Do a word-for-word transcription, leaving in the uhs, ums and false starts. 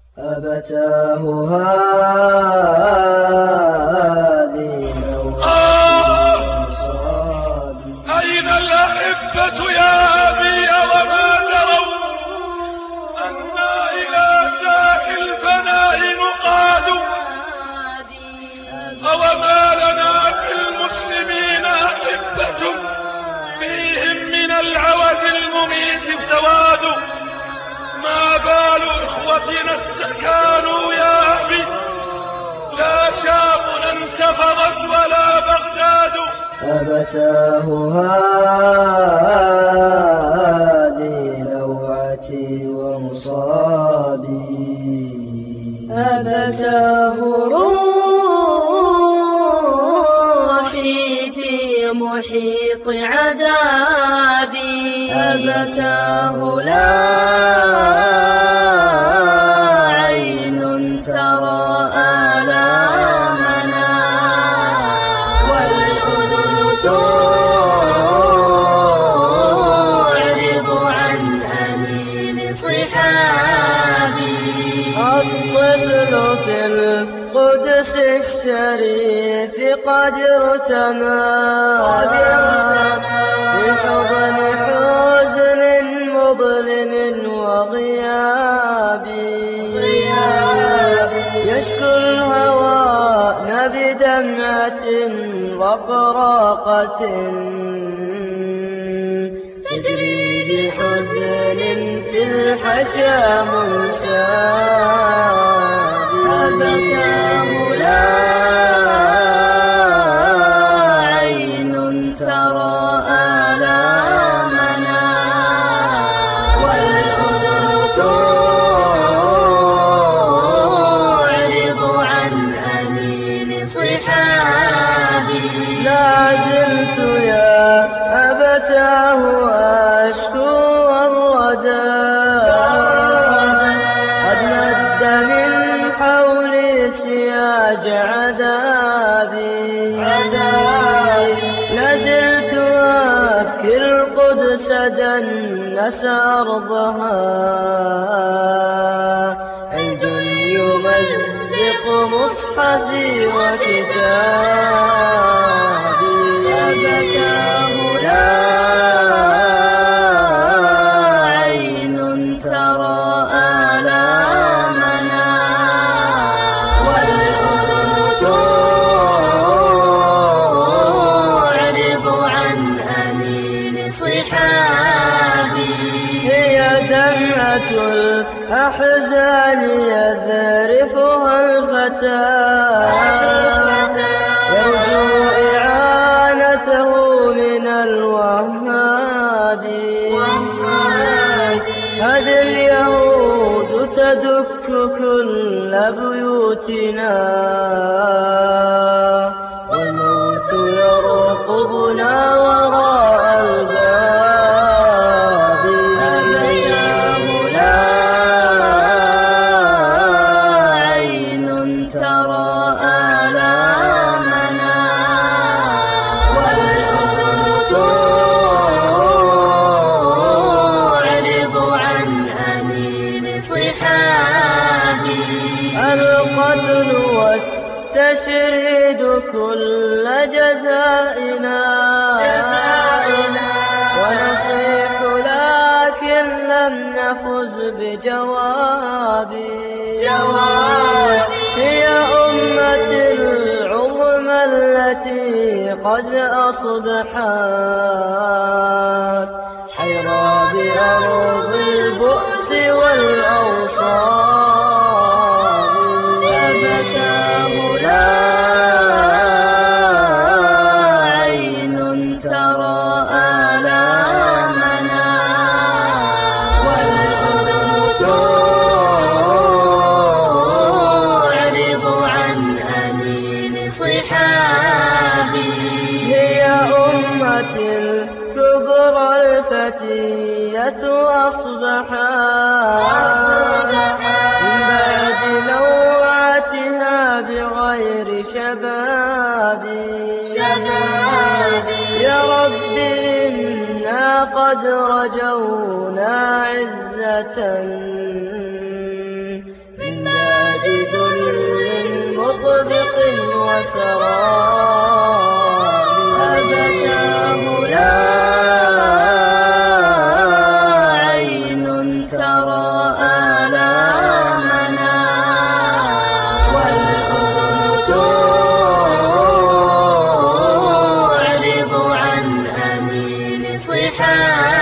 أبتاه هادي آه أين الأحبة يا أبي وما دروا أنا إلى ساح الفناء نقاد أوما لنا في المسلمين أحبة فيهم من العوز المميت سواد ما بال إخوتنا استكانوا يا أبي لا شام انتفضت ولا بغداد أبتاه هادي لوعتي ومصابي أبتاه روحي في محيط عذابي أبتاه لا عين ترى آلامنا والأذن تعرض عن أنين صحابي الطفل في القدس الشريف قد ارتمى في حضن حزن مظلم وغياب يشكو الهوان بدمعة رقراقة تجري بحزن في الحشا منساب أبتاه لا عين ترى آلامنا والأذن تعرض عن أنين صحابي لا زلت يا أبتاه أشكو الردى قد مد من حولي سياج عذابي لازلت أبكي القدس دنس أرضها عند يمزق مصحفي وكتابي أبتاه لا عين ترى آلامنا والأذن تعرض عن أنين صحابي هي دمعة الأحزان يذرفها الفتى يرجو إعانته من الوهاب هذه اليهود تدك كل بيوتنا والموت يرقبنا وراء الباب أبتاه لا عين ترى آلامنا والأذن تعرض عن أنين صحابي القتل والتشريد كل جزائنا ونصيح لكن لم نفز بجوابي هي أمتي العظمى التي قد أصبحت حيرى بأرض البؤس والأوصاب أبتاه لا عين ترى آلامنا والأذن تعرض عن أنين صحابي هي أمتي الكبرى الفتية أصبحت من بعد لوعتها بغير شبابي يا رب إنا قد رجونا عزة من سرابي أبتاه لا عين ترى آلامنا والأذن تعرض عن أنين صحابي